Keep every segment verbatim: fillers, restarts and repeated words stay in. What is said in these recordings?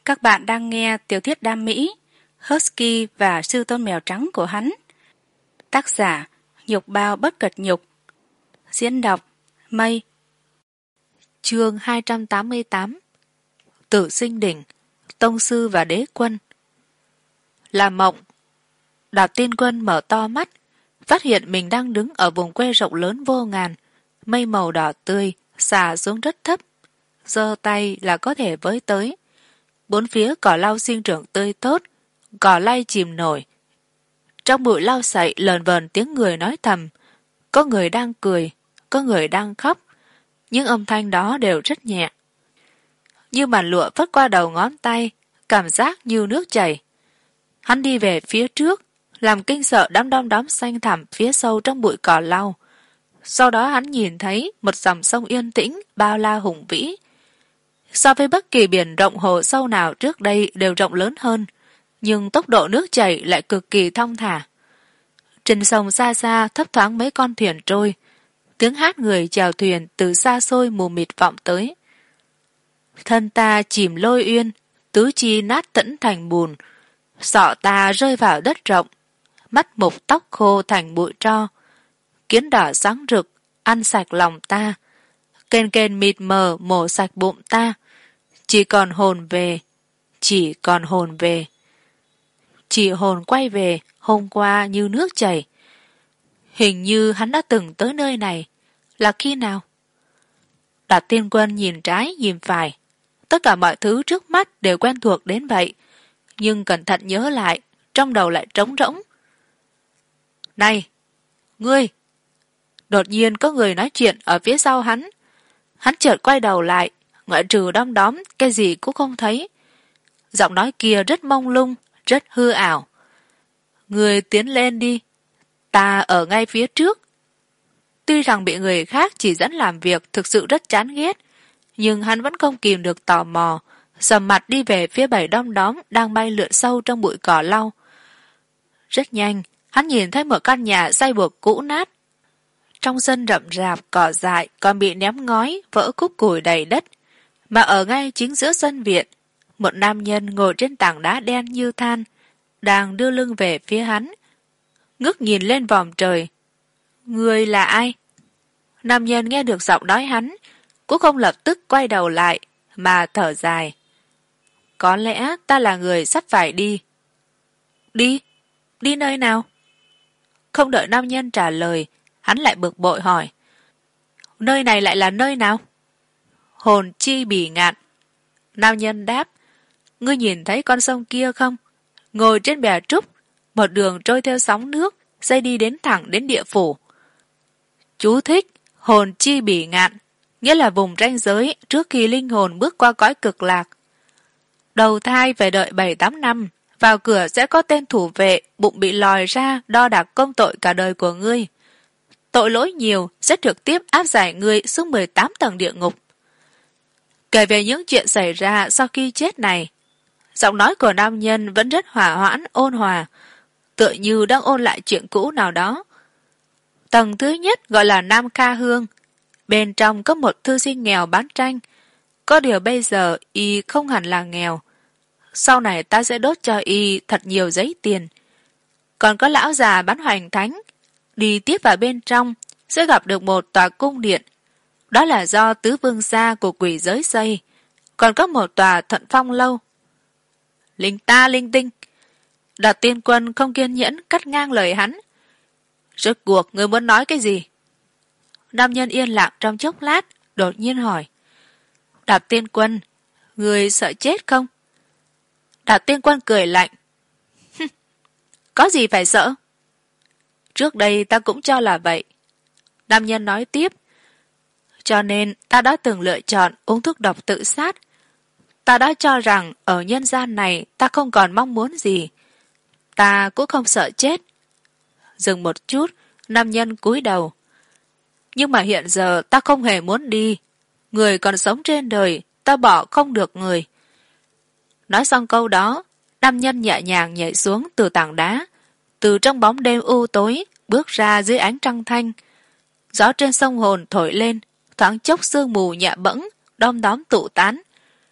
Các bạn đang nghe tiểu thuyết đam mỹ Husky và sư tôn mèo trắng của hắn. Tác giả Nhục Bao Bất Cật Nhục. Diễn đọc Mây. Chương hai trăm tám mươi tám. Tử Sinh Đỉnh, Tông Sư và Đế Quân. Là mộng. Đạp Tiên Quân mở to mắt, phát hiện mình đang đứng ở vùng quê rộng lớn vô ngàn, mây màu đỏ tươi xả xuống rất thấp, giơ tay là có thể với tới. Bốn phía cỏ lau sinh trưởng tươi tốt, cỏ lay chìm nổi. Trong bụi lau sậy lờn vờn tiếng người nói thầm, có người đang cười, có người đang khóc, những âm thanh đó đều rất nhẹ. Như màn lụa phất qua đầu ngón tay, cảm giác như nước chảy. Hắn đi về phía trước, làm kinh sợ đám đom đóm xanh thẳm phía sâu trong bụi cỏ lau. Sau đó hắn nhìn thấy một dòng sông yên tĩnh, bao la hùng vĩ. So với bất kỳ biển rộng hồ sâu nào trước đây đều rộng lớn hơn, nhưng tốc độ nước chảy lại cực kỳ thong thả. Trên sông xa xa thấp thoáng mấy con thuyền trôi, tiếng hát người chèo thuyền từ xa xôi mù mịt vọng tới. Thân ta chìm lôi uyên, tứ chi nát tẫn thành bùn, sọ ta rơi vào đất rộng, mắt mục tóc khô thành bụi tro, kiến đỏ sáng rực ăn sạch lòng ta, kền kền mịt mờ mổ sạch bụng ta, chỉ còn hồn về, chỉ còn hồn về. Chỉ hồn quay về hôm qua như nước chảy. Hình như hắn đã từng tới nơi này. Là khi nào? Đạt Tiên Quân nhìn trái nhìn phải. Tất cả mọi thứ trước mắt đều quen thuộc đến vậy. Nhưng cẩn thận nhớ lại, trong đầu lại trống rỗng. Này! Ngươi! Đột nhiên có người nói chuyện ở phía sau hắn. Hắn chợt quay đầu lại, ngoại trừ đom đóm, cái gì cũng không thấy. Giọng nói kia rất mông lung, rất hư ảo. Người tiến lên đi, ta ở ngay phía trước. Tuy rằng bị người khác chỉ dẫn làm việc thực sự rất chán ghét, nhưng hắn vẫn không kìm được tò mò, sầm mặt đi về phía bảy đom đóm đang bay lượn sâu trong bụi cỏ lau. Rất nhanh, hắn nhìn thấy một căn nhà xây buộc cũ nát. Trong sân rậm rạp cỏ dại còn bị ném ngói, vỡ khúc củi đầy đất, mà ở ngay chính giữa sân viện, một nam nhân ngồi trên tảng đá đen như than, đang đưa lưng về phía hắn, ngước nhìn lên vòm trời. Người là ai? Nam nhân nghe được giọng nói hắn, cũng không lập tức quay đầu lại, mà thở dài. Có lẽ ta là người sắp phải đi. Đi? Đi nơi nào? Không đợi nam nhân trả lời, hắn lại bực bội hỏi. Nơi này lại là nơi nào? Hồn Chi Bỉ Ngạn. Nam nhân đáp. Ngươi nhìn thấy con sông kia không? Ngồi trên bè trúc, một đường trôi theo sóng nước, xây đi đến thẳng đến địa phủ. Chú thích: Hồn Chi Bỉ Ngạn, nghĩa là vùng ranh giới trước khi linh hồn bước qua cõi cực lạc. Đầu thai phải đợi bảy tám năm, vào cửa sẽ có tên thủ vệ, bụng bị lòi ra đo đạc công tội cả đời của ngươi. Tội lỗi nhiều sẽ trực tiếp áp giải ngươi xuống mười tám tầng địa ngục. Kể về những chuyện xảy ra sau khi chết này, giọng nói của nam nhân vẫn rất hòa hoãn ôn hòa, tựa như đang ôn lại chuyện cũ nào đó. Tầng thứ nhất gọi là Nam Kha Hương, bên trong có một thư sinh nghèo bán tranh, có điều bây giờ y không hẳn là nghèo. Sau này ta sẽ đốt cho y thật nhiều giấy tiền. Còn có lão già bán hoành thánh, đi tiếp vào bên trong sẽ gặp được một tòa cung điện, đó là do tứ vương gia của quỷ giới xây. Còn có một tòa Thuận Phong lâu. Linh ta linh tinh. Đạt Tiên Quân không kiên nhẫn cắt ngang lời hắn. Rốt cuộc ngươi muốn nói cái gì? Nam nhân yên lặng trong chốc lát, đột nhiên hỏi. Đạt Tiên Quân, ngươi sợ chết không? Đạt Tiên Quân cười lạnh. Có gì phải sợ? Trước đây ta cũng cho là vậy. Nam nhân nói tiếp. Cho nên ta đã từng lựa chọn uống thuốc độc tự sát. Ta đã cho rằng ở nhân gian này ta không còn mong muốn gì. Ta cũng không sợ chết. Dừng một chút, nam nhân cúi đầu. Nhưng mà hiện giờ ta không hề muốn đi. Người còn sống trên đời, ta bỏ không được người. Nói xong câu đó, nam nhân nhẹ nhàng nhảy xuống từ tảng đá, từ trong bóng đêm u tối bước ra dưới ánh trăng thanh. Gió trên sông hồn thổi lên, thoáng chốc sương mù nhẹ bẫng, đom đóm tụ tán.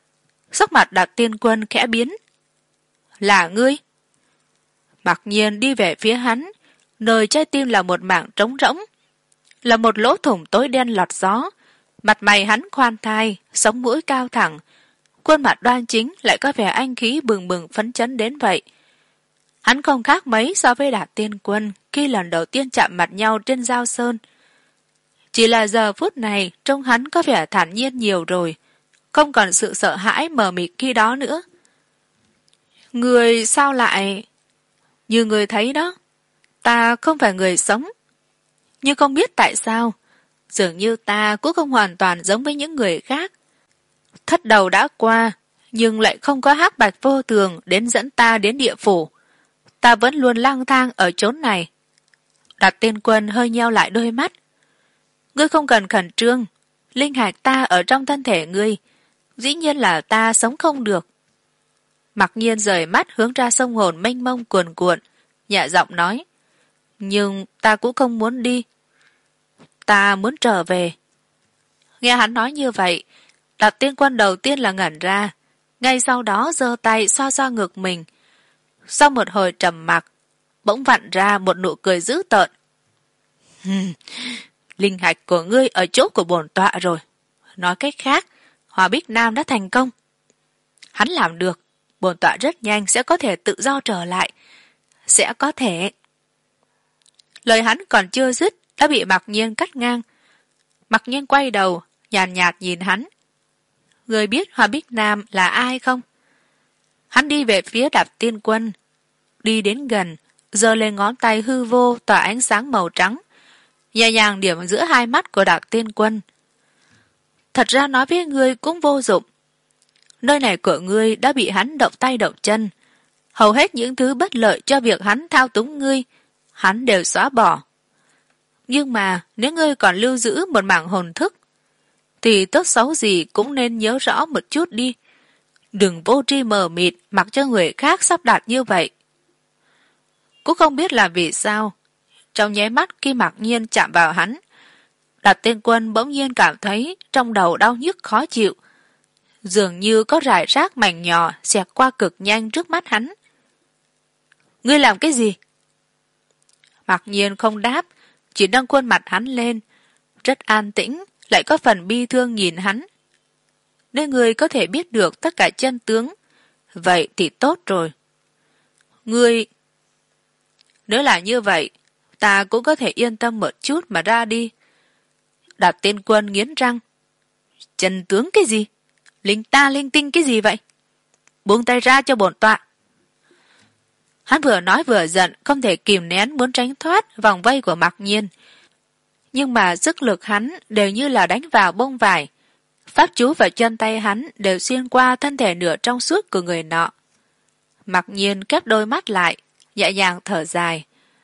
Sắc mặt Đạt Tiên Quân khẽ biến. Là ngươi? Mặc nhiên đi về phía hắn, nơi trái tim là một mảng trống rỗng, là một lỗ thủng tối đen lọt gió. Mặt mày hắn khoan thai, sống mũi cao thẳng, khuôn mặt đoan chính lại có vẻ anh khí bừng bừng phấn chấn đến vậy. Hắn không khác mấy so với Đạt Tiên Quân khi lần đầu tiên chạm mặt nhau trên giao sơn. Chỉ là giờ phút này trông hắn có vẻ thản nhiên nhiều rồi, không còn sự sợ hãi mờ mịt khi đó nữa. Người sao lại... Như người thấy đó, ta không phải người sống. Nhưng không biết tại sao, dường như ta cũng không hoàn toàn giống với những người khác. Thất đầu đã qua, nhưng lại không có hắc bạch vô thường đến dẫn ta đến địa phủ. Ta vẫn luôn lang thang ở chốn này. Đạt Tiên Quân hơi nheo lại đôi mắt. Ngươi không cần khẩn trương, linh hạch ta ở trong thân thể ngươi, dĩ nhiên là ta sống không được. Mặc nhiên rời mắt hướng ra sông hồn mênh mông cuồn cuộn, nhẹ giọng nói. Nhưng ta cũng không muốn đi. Ta muốn trở về. Nghe hắn nói như vậy, Đạt Tiên Quân đầu tiên là ngẩn ra, ngay sau đó giơ tay xoa xoa ngực mình. Sau một hồi trầm mặc, bỗng vặn ra một nụ cười dữ tợn. Linh hạch của ngươi ở chỗ của bổn tọa rồi. Nói cách khác, Hòa Bích Nam đã thành công. Hắn làm được, bổn tọa rất nhanh sẽ có thể tự do trở lại. Sẽ có thể... Lời hắn còn chưa dứt đã bị Mặc Nhiên cắt ngang. Mặc Nhiên quay đầu, nhàn nhạt, nhạt nhìn hắn. Ngươi biết Hòa Bích Nam là ai không? Hắn đi về phía Đạt Tiên Quân. Đi đến gần, giơ lên ngón tay hư vô tỏa ánh sáng màu trắng, nhẹ nhàng điểm giữa hai mắt của Đạt Tiên Quân. Thật ra nói với ngươi cũng vô dụng. Nơi này của ngươi đã bị hắn động tay động chân. Hầu hết những thứ bất lợi cho việc hắn thao túng ngươi, hắn đều xóa bỏ. Nhưng mà nếu ngươi còn lưu giữ một mảng hồn thức, thì tốt xấu gì cũng nên nhớ rõ một chút đi. Đừng vô tri mờ mịt mặc cho người khác sắp đặt như vậy. Cũng không biết là vì sao, trong nháy mắt khi Mặc Nhiên chạm vào hắn, Đạt Tiên Quân bỗng nhiên cảm thấy trong đầu đau nhức khó chịu, dường như có rải rác mảnh nhỏ xẹt qua cực nhanh trước mắt hắn. Ngươi làm cái gì? Mặc Nhiên không đáp, chỉ nâng khuôn mặt hắn lên, rất an tĩnh, lại có phần bi thương nhìn hắn. Nếu ngươi có thể biết được tất cả chân tướng, vậy thì tốt rồi. Ngươi... Nếu là như vậy, ta cũng có thể yên tâm một chút mà ra đi. Đạt Tiên Quân nghiến răng. Chân tướng cái gì? Linh ta linh tinh cái gì vậy? Buông tay ra cho bổn tọa. Hắn vừa nói vừa giận, không thể kìm nén muốn tránh thoát vòng vây của Mặc Nhiên. Nhưng mà sức lực hắn đều như là đánh vào bông vải. Pháp chú và chân tay hắn đều xuyên qua thân thể nửa trong suốt của người nọ. Mặc Nhiên khép đôi mắt lại, nhẹ nhàng thở dài.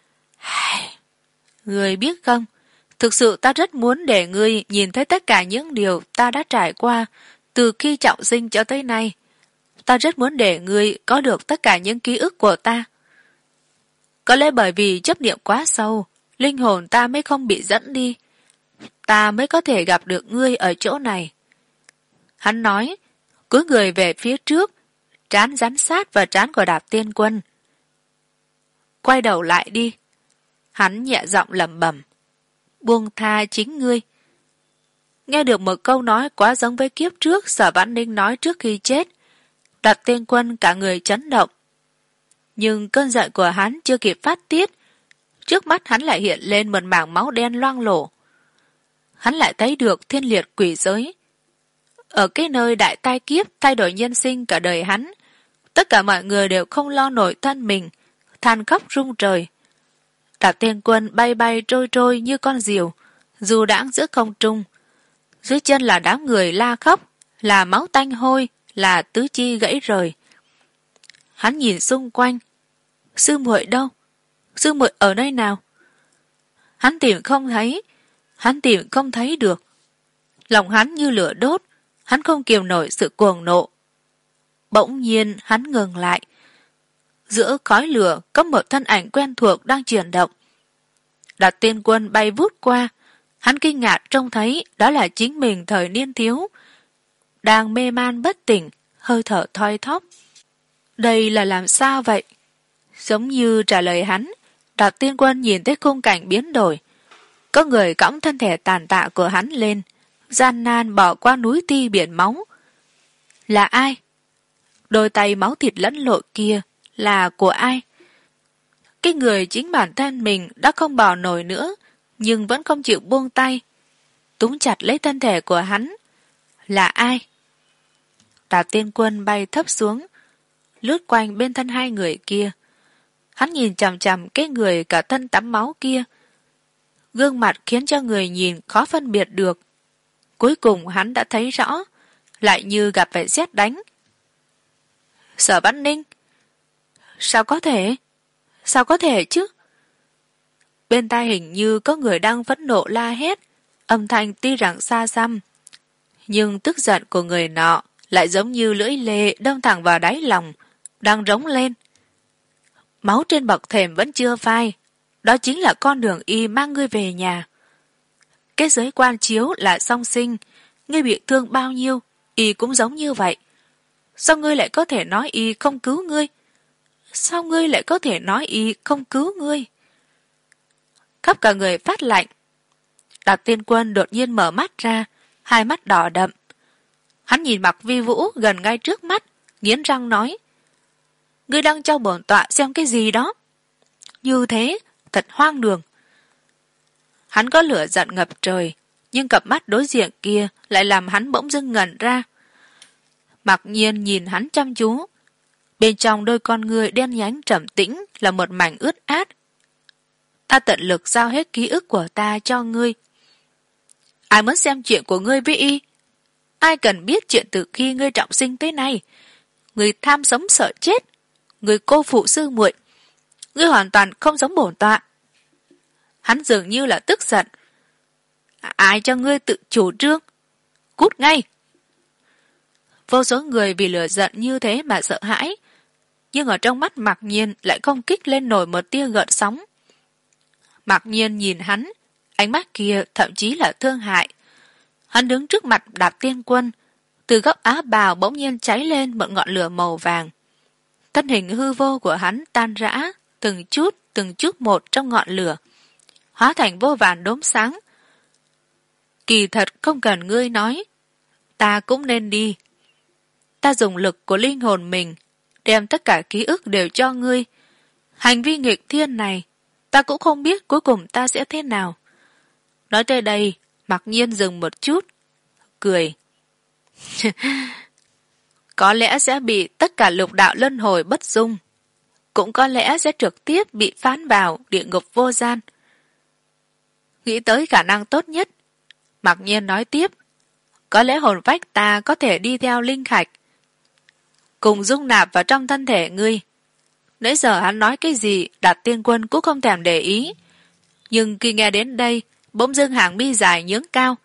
Ngươi biết không, thực sự ta rất muốn để ngươi nhìn thấy tất cả những điều ta đã trải qua từ khi trọng sinh cho tới nay. Ta rất muốn để ngươi có được tất cả những ký ức của ta. Có lẽ bởi vì chấp niệm quá sâu, linh hồn ta mới không bị dẫn đi. Ta mới có thể gặp được ngươi ở chỗ này. Hắn nói, cúi người về phía trước, trán dán sát vào trán của Đạt Tiên Quân. Quay đầu lại đi. Hắn nhẹ giọng lẩm bẩm. Buông tha chính ngươi. Nghe được một câu nói quá giống với kiếp trước Sở Vãn Ninh nói trước khi chết, Đạt Tiên Quân cả người chấn động. Nhưng cơn giận của hắn chưa kịp phát tiết, trước mắt hắn lại hiện lên một mảng máu đen loang lổ. Hắn lại thấy được thiên liệt quỷ giới. Ở cái nơi đại tai kiếp thay đổi nhân sinh cả đời hắn, tất cả mọi người đều không lo nổi thân mình, than khóc rung trời. Đạt Tiên Quân bay bay trôi trôi như con diều, dù đãng giữa không trung. Dưới chân là đám người la khóc, là máu tanh hôi, là tứ chi gãy rời. Hắn nhìn xung quanh. Sư muội đâu? Sư muội ở nơi nào? Hắn tìm không thấy. Hắn tìm không thấy được. Lòng hắn như lửa đốt. Hắn không kiềm nổi sự cuồng nộ. Bỗng nhiên hắn ngừng lại. Giữa khói lửa có một thân ảnh quen thuộc đang chuyển động. Đạt Tiên Quân bay vút qua. Hắn kinh ngạc trông thấy đó là chính mình thời niên thiếu, đang mê man bất tỉnh, hơi thở thoi thóp. Đây là làm sao vậy? Giống như trả lời hắn, Đạt Tiên Quân nhìn thấy khung cảnh biến đổi. Có người cõng thân thể tàn tạ của hắn lên, gian nan bỏ qua núi ti biển máu. Là ai? Đôi tay máu thịt lẫn lộn kia là của ai? Cái người chính bản thân mình đã không bỏ nổi nữa, nhưng vẫn không chịu buông tay, túm chặt lấy thân thể của hắn. Là ai? Đạt Tiên Quân bay thấp xuống, lướt quanh bên thân hai người kia. Hắn nhìn chằm chằm cái người cả thân tắm máu kia. Gương mặt khiến cho người nhìn khó phân biệt được. Cuối cùng hắn đã thấy rõ, lại như gặp phải sét đánh. Sở Văn Ninh? Sao có thể? Sao có thể chứ? Bên tai hình như có người đang phẫn nộ la hét, âm thanh tuy rằng xa xăm, nhưng tức giận của người nọ lại giống như lưỡi lê đâm thẳng vào đáy lòng, đang rống lên. Máu trên bậc thềm vẫn chưa phai, đó chính là con đường y mang ngươi về nhà. Cái giới quan chiếu là song sinh, ngươi bị thương bao nhiêu, y cũng giống như vậy. Sao ngươi lại có thể nói y không cứu ngươi? Sao ngươi lại có thể nói y không cứu ngươi? Khắp cả người phát lạnh. Đạt Tiên Quân đột nhiên mở mắt ra, hai mắt đỏ đậm. Hắn nhìn Mạc Vi Vũ gần ngay trước mắt, nghiến răng nói: ngươi đang cho bổn tọa xem cái gì đó? Như thế, thật hoang đường. Hắn có lửa giận ngập trời, nhưng cặp mắt đối diện kia lại làm hắn bỗng dưng ngẩn ra. Mặc nhiên nhìn hắn chăm chú. Bên trong đôi con ngươi đen nhánh trầm tĩnh là một mảnh ướt át. Ta tận lực giao hết ký ức của ta cho ngươi. Ai muốn xem chuyện của ngươi với y? Ai cần biết chuyện từ khi ngươi trọng sinh tới nay? Ngươi tham sống sợ chết, ngươi cô phụ sư muội, ngươi hoàn toàn không giống bổn tọa. Hắn dường như là tức giận. Ai cho ngươi tự chủ trương? Cút ngay! Vô số người vì lửa giận như thế mà sợ hãi, nhưng ở trong mắt Mạc Nhiên lại không kích lên nổi một tia gợn sóng. Mạc Nhiên nhìn hắn, ánh mắt kia thậm chí là thương hại. Hắn đứng trước mặt Đạt Tiên Quân, từ góc áo bào bỗng nhiên cháy lên một ngọn lửa màu vàng. Thân hình hư vô của hắn tan rã, từng chút, từng chút một trong ngọn lửa, hóa thành vô vàn đốm sáng. Kỳ thật không cần ngươi nói, ta cũng nên đi. Ta dùng lực của linh hồn mình, đem tất cả ký ức đều cho ngươi. Hành vi nghịch thiên này, ta cũng không biết cuối cùng ta sẽ thế nào. Nói tới đây, Mặc Nhiên dừng một chút, cười. Có lẽ sẽ bị tất cả lục đạo luân hồi bất dung, cũng có lẽ sẽ trực tiếp bị phán vào địa ngục vô gian. Nghĩ tới khả năng tốt nhất, Mặc Nhiên nói tiếp, có lẽ hồn phách ta có thể đi theo linh khạch, cùng dung nạp vào trong thân thể ngươi. Nãy giờ hắn nói cái gì, Đạt Tiên Quân cũng không thèm để ý, nhưng khi nghe đến đây, bỗng dưng hàng mi dài nhướng cao.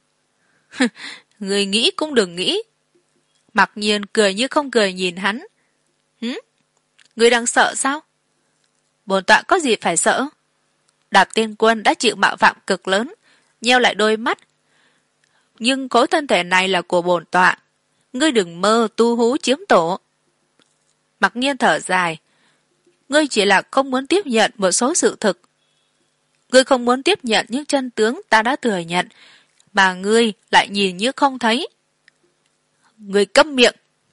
Ngươi nghĩ cũng đừng nghĩ. Mặc Nhiên cười như không cười nhìn hắn. Hử? Ngươi đang sợ sao? Bổn tọa có gì phải sợ? Đạt Tiên Quân đã chịu mạo phạm cực lớn, nheo lại đôi mắt. Nhưng khối thân thể này là của bổn tọa, ngươi đừng mơ tu hú chiếm tổ. Mặc Nhiên thở dài. Ngươi chỉ là không muốn tiếp nhận một số sự thực. Ngươi không muốn tiếp nhận những chân tướng ta đã thừa nhận, mà ngươi lại nhìn như không thấy. Ngươi câm miệng.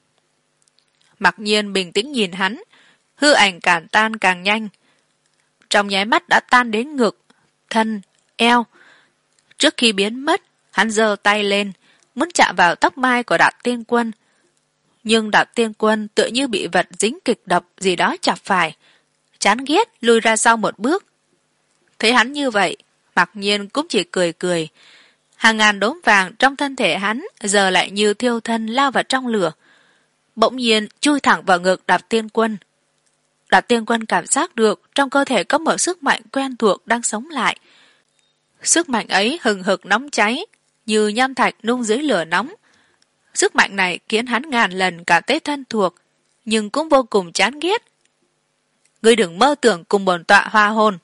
Mặc Nhiên bình tĩnh nhìn hắn, hư ảnh càng tan càng nhanh. Trong nháy mắt đã tan đến ngực, thân, eo. Trước khi biến mất, hắn giơ tay lên, muốn chạm vào tóc mai của Đạt Tiên Quân. Nhưng Đạt Tiên Quân tựa như bị vật dính kịch độc gì đó chọc phải, chán ghét lùi ra sau một bước. Thấy hắn như vậy, Mặc Nhiên cũng chỉ cười cười. Hàng ngàn đốm vàng trong thân thể hắn giờ lại như thiêu thân lao vào trong lửa, bỗng nhiên chui thẳng vào ngực Đạt Tiên Quân. Đạt Tiên Quân cảm giác được trong cơ thể có một sức mạnh quen thuộc đang sống lại. Sức mạnh ấy hừng hực nóng cháy, như nham thạch nung dưới lửa nóng. Sức mạnh này khiến hắn ngàn lần cảm thấy thân thuộc, nhưng cũng vô cùng chán ghét. Ngươi đừng mơ tưởng cùng bổn tọa hoa hồn.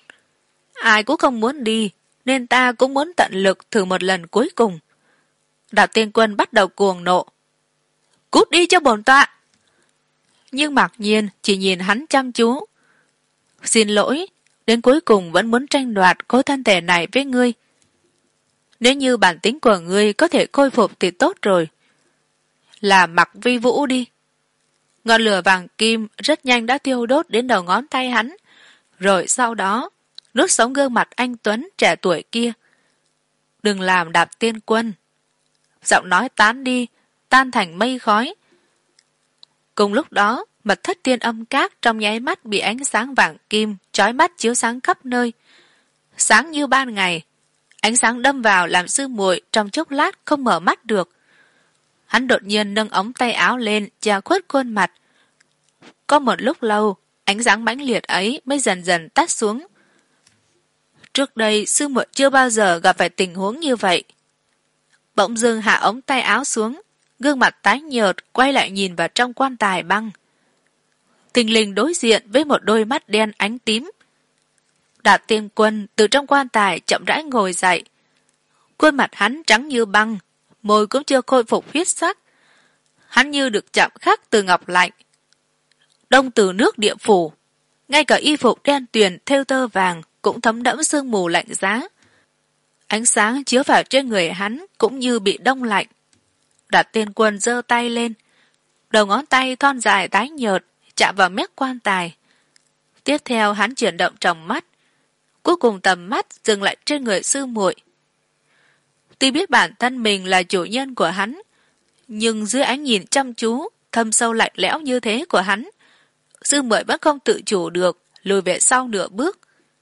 Ai cũng không muốn đi, nên ta cũng muốn tận lực thử một lần cuối cùng. Đạt Tiên Quân bắt đầu cuồng nộ. Cút đi cho bổn tọa. Nhưng Mạc Nhiên chỉ nhìn hắn chăm chú. Xin lỗi, đến cuối cùng vẫn muốn tranh đoạt khối thân thể này với ngươi. Nếu như bản tính của ngươi có thể khôi phục thì tốt rồi. Là Mặc Vi Vũ đi. Ngọn lửa vàng kim rất nhanh đã thiêu đốt đến đầu ngón tay hắn, rồi sau đó nuốt sống gương mặt anh Tuấn trẻ tuổi kia. Đừng làm Đạp Tiên Quân. Giọng nói tán đi, tan thành mây khói. Cùng lúc đó, mật thất tiên âm các trong nháy mắt bị ánh sáng vàng kim chói mắt chiếu sáng khắp nơi. Sáng như ban ngày, ánh sáng đâm vào làm sư muội trong chốc lát không mở mắt được. Hắn đột nhiên nâng ống tay áo lên che khuất khuôn mặt. Có một lúc lâu, ánh sáng mãnh liệt ấy mới dần dần tắt xuống. Trước đây sư muội chưa bao giờ gặp phải tình huống như vậy. Bỗng dưng hạ ống tay áo xuống, gương mặt tái nhợt quay lại nhìn vào trong quan tài băng. Thình lình đối diện với một đôi mắt đen ánh tím. Đạt Tiên Quân từ trong quan tài chậm rãi ngồi dậy. Khuôn mặt hắn trắng như băng, môi cũng chưa khôi phục huyết sắc. Hắn như được chạm khắc từ ngọc lạnh. Đông từ nước địa phủ, ngay cả y phục đen tuyền thêu tơ vàng cũng thấm đẫm sương mù lạnh giá. Ánh sáng chiếu vào trên người hắn cũng như bị đông lạnh. Đạt Tiên Quân giơ tay lên, đầu ngón tay thon dài tái nhợt chạm vào mép quan tài. Tiếp theo hắn chuyển động tròng mắt, cuối cùng tầm mắt dừng lại trên người sư muội. Tuy biết bản thân mình là chủ nhân của hắn, nhưng dưới ánh nhìn chăm chú thâm sâu lạnh lẽo như thế của hắn, sư muội vẫn không tự chủ được lùi về sau nửa bước.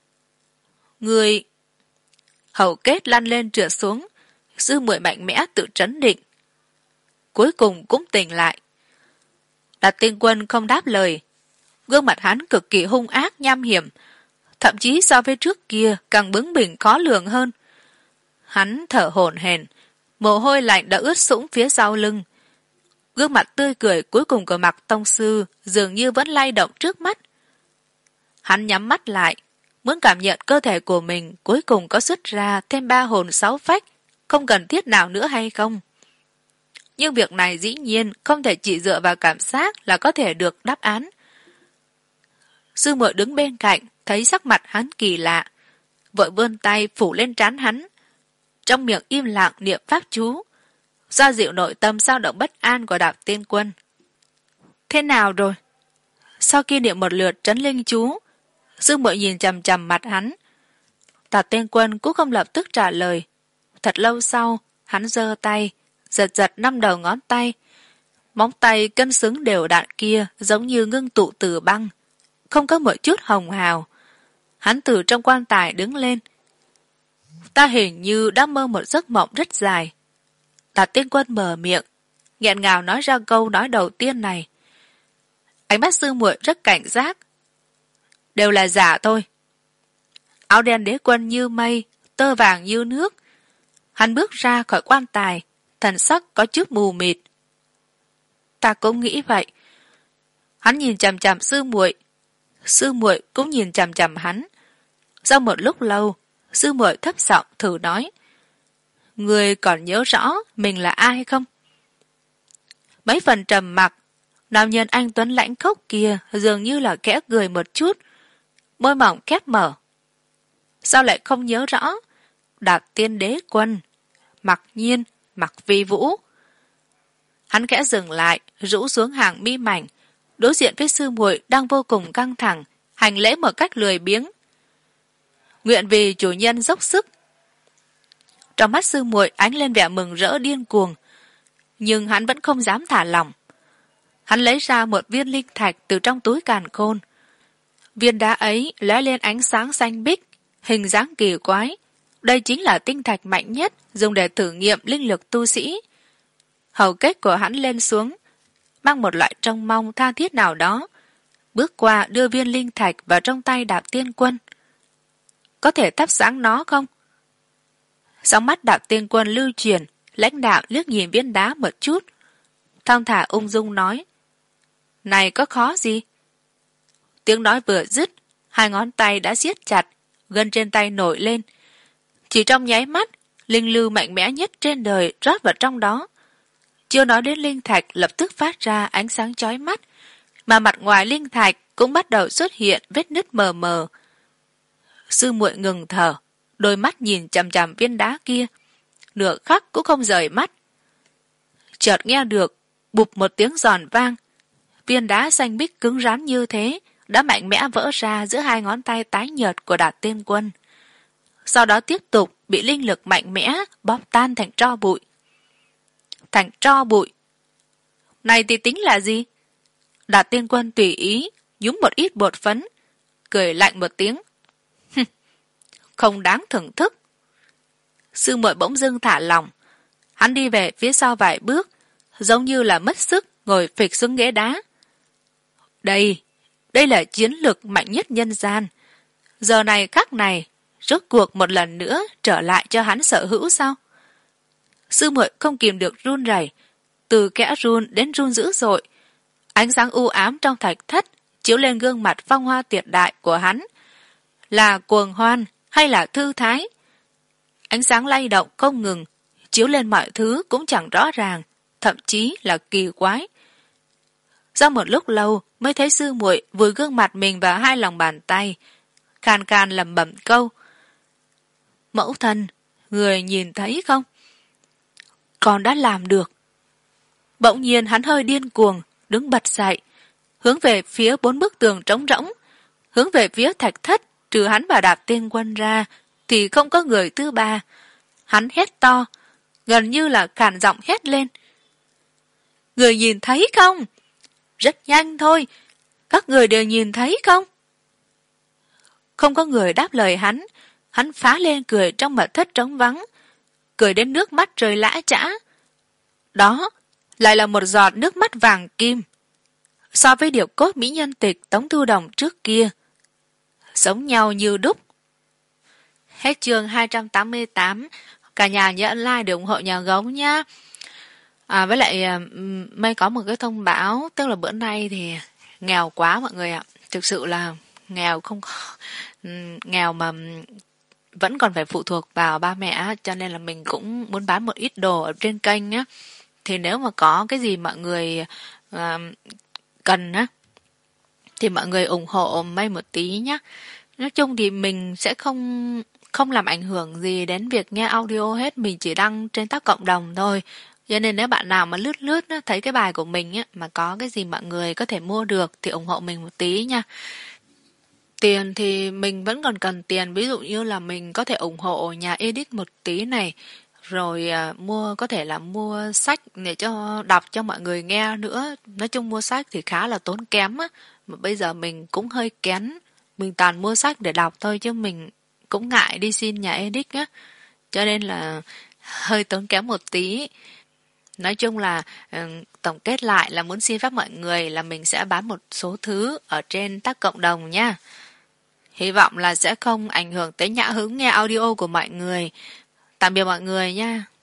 Người hầu kết lăn lên trượt xuống, sư muội mạnh mẽ tự trấn định, cuối cùng cũng tỉnh lại. Đạt Tiên Quân không đáp lời. Gương mặt hắn cực kỳ hung ác nham hiểm, thậm chí so với trước kia càng bướng bỉnh khó lường hơn. Hắn thở hổn hển, mồ hôi lạnh đã ướt sũng phía sau lưng. Gương mặt tươi cười cuối cùng của Mạc tông sư dường như vẫn lay động trước mắt. Hắn nhắm mắt lại, muốn cảm nhận cơ thể của mình cuối cùng có xuất ra thêm ba hồn sáu phách, không cần thiết nào nữa hay không. Nhưng việc này dĩ nhiên không thể chỉ dựa vào cảm giác là có thể được đáp án. Sư muội đứng bên cạnh thấy sắc mặt hắn kỳ lạ, vội vươn tay phủ lên trán hắn, trong miệng im lặng niệm pháp chú, xoa dịu nội tâm dao động bất an của Đạt Tiên Quân. Thế nào rồi? Sau khi niệm một lượt trấn linh chú, sư muội nhìn chằm chằm mặt hắn. Đạt Tiên Quân cũng không lập tức trả lời. Thật lâu sau, hắn giơ tay, giật giật năm đầu ngón tay. Móng tay cân xứng đều đặn kia giống như ngưng tụ từ băng, không có một chút hồng hào. Hắn từ trong quan tài đứng lên. Ta hình như đã mơ một giấc mộng rất dài. Đạt Tiên Quân mở miệng, nghẹn ngào nói ra câu nói đầu tiên này. Ánh mắt sư muội rất cảnh giác. Đều là giả thôi. Áo đen đế quân như mây, tơ vàng như nước. Hắn bước ra khỏi quan tài, thần sắc có chút mù mịt. Ta cũng nghĩ vậy. Hắn nhìn chằm chằm sư muội, sư muội cũng nhìn chằm chằm hắn. Sau một lúc lâu, sư muội thấp giọng thử nói: Người còn nhớ rõ mình là ai không? Mấy phần trầm mặc, nam nhân anh tuấn lãnh khốc kia dường như là khẽ cười một chút, môi mỏng khép mở. Sao lại không nhớ rõ? Đạt Tiên Đế Quân, Mặc Nhiên, Mặc Vi Vũ. Hắn khẽ dừng lại, rũ xuống hàng mi mảnh, đối diện với sư muội đang vô cùng căng thẳng, hành lễ một cách lười biếng. Nguyện vì chủ nhân dốc sức. Trong mắt sư muội ánh lên vẻ mừng rỡ điên cuồng, nhưng hắn vẫn không dám thả lỏng. Hắn lấy ra một viên linh thạch từ trong túi càn khôn. Viên đá ấy lóe lên ánh sáng xanh biếc, hình dáng kỳ quái. Đây chính là tinh thạch mạnh nhất dùng để thử nghiệm linh lực tu sĩ. Hầu kết của hắn lên xuống, mang một loại trông mong tha thiết nào đó, bước qua đưa viên linh thạch vào trong tay Đạp Tiên Quân. Có thể thắp sáng nó không? Sóng mắt Đạp Tiên Quân lưu chuyển, lãnh đạo liếc nhìn viên đá một chút, thong thả ung dung nói: Này có khó gì? Tiếng nói vừa dứt, hai ngón tay đã siết chặt, gân trên tay nổi lên. Chỉ trong nháy mắt, linh lưu mạnh mẽ nhất trên đời rót vào trong đó. Chưa nói đến linh thạch lập tức phát ra ánh sáng chói mắt, mà mặt ngoài linh thạch cũng bắt đầu xuất hiện vết nứt mờ mờ. Sư muội ngừng thở, đôi mắt nhìn chằm chằm viên đá kia, nửa khắc cũng không rời mắt. Chợt nghe được bụp một tiếng giòn vang, viên đá xanh biếc cứng rắn như thế đã mạnh mẽ vỡ ra giữa hai ngón tay tái nhợt của Đạt Tiên Quân, sau đó tiếp tục bị linh lực mạnh mẽ bóp tan thành tro bụi. Thành tro bụi này thì tính là gì? Đạt Tiên Quân tùy ý nhúng một ít bột phấn, cười lạnh một tiếng. Không đáng thưởng thức. Sư muội bỗng dưng thả lòng, hắn đi về phía sau vài bước, giống như là mất sức ngồi phịch xuống ghế đá. Đây, đây là chiến lược mạnh nhất nhân gian. Giờ này khắc này, rốt cuộc một lần nữa trở lại cho hắn sở hữu sao? Sư muội không kìm được run rẩy, từ kẽ run đến run dữ dội. Ánh sáng u ám trong thạch thất chiếu lên gương mặt phong hoa tuyệt đại của hắn. Là cuồng hoan hay là thư thái? Ánh sáng lay động không ngừng, chiếu lên mọi thứ cũng chẳng rõ ràng, thậm chí là kỳ quái. Sau một lúc lâu mới thấy sư muội vùi gương mặt mình vào hai lòng bàn tay, khan khan lẩm bẩm câu: Mẫu thân, người nhìn thấy không? Con đã làm được. Bỗng nhiên hắn hơi điên cuồng, đứng bật dậy, hướng về phía bốn bức tường trống rỗng, hướng về phía thạch thất, trừ hắn và Đạt Tiên Quân ra thì không có người thứ ba. Hắn hét to, gần như là khàn giọng hét lên: Người nhìn thấy không? Rất nhanh thôi, các người đều nhìn thấy không? Không có người đáp lời hắn. Hắn phá lên cười trong mật thất trống vắng, cười đến nước mắt rơi lã chã. Đó lại là một giọt nước mắt vàng kim, so với điệp cốt mỹ nhân tịch Tống Thu Đồng trước kia, giống nhau như đúc. Hết chương hai trăm tám mươi tám. Cả nhà nhớ like để ủng hộ nhà gấu nhá. À, với lại may có một cái thông báo, tức là bữa nay thì nghèo quá mọi người ạ. Thực sự là nghèo không có, nghèo mà vẫn còn phải phụ thuộc vào ba mẹ, cho nên là mình cũng muốn bán một ít đồ ở trên kênh á. Thì nếu mà có cái gì mọi người uh, cần á thì mọi người ủng hộ May một tí nhé. Nói chung thì mình sẽ không không làm ảnh hưởng gì đến việc nghe audio hết, mình chỉ đăng trên tab cộng đồng thôi. Cho nên nếu bạn nào mà lướt lướt á, thấy cái bài của mình á, mà có cái gì mọi người có thể mua được thì ủng hộ mình một tí nha. Tiền thì mình vẫn còn cần tiền, ví dụ như là mình có thể ủng hộ nhà edit một tí này, rồi à, mua có thể là mua sách để cho đọc cho mọi người nghe nữa. Nói chung mua sách thì khá là tốn kém á, mà bây giờ mình cũng hơi kén, mình toàn mua sách để đọc thôi chứ mình cũng ngại đi xin nhà edit á, cho nên là hơi tốn kém một tí. Nói chung là tổng kết lại là muốn xin phép mọi người là mình sẽ bán một số thứ ở trên tab cộng đồng nha. Hy vọng là sẽ không ảnh hưởng tới nhã hứng nghe audio của mọi người. Tạm biệt mọi người nha.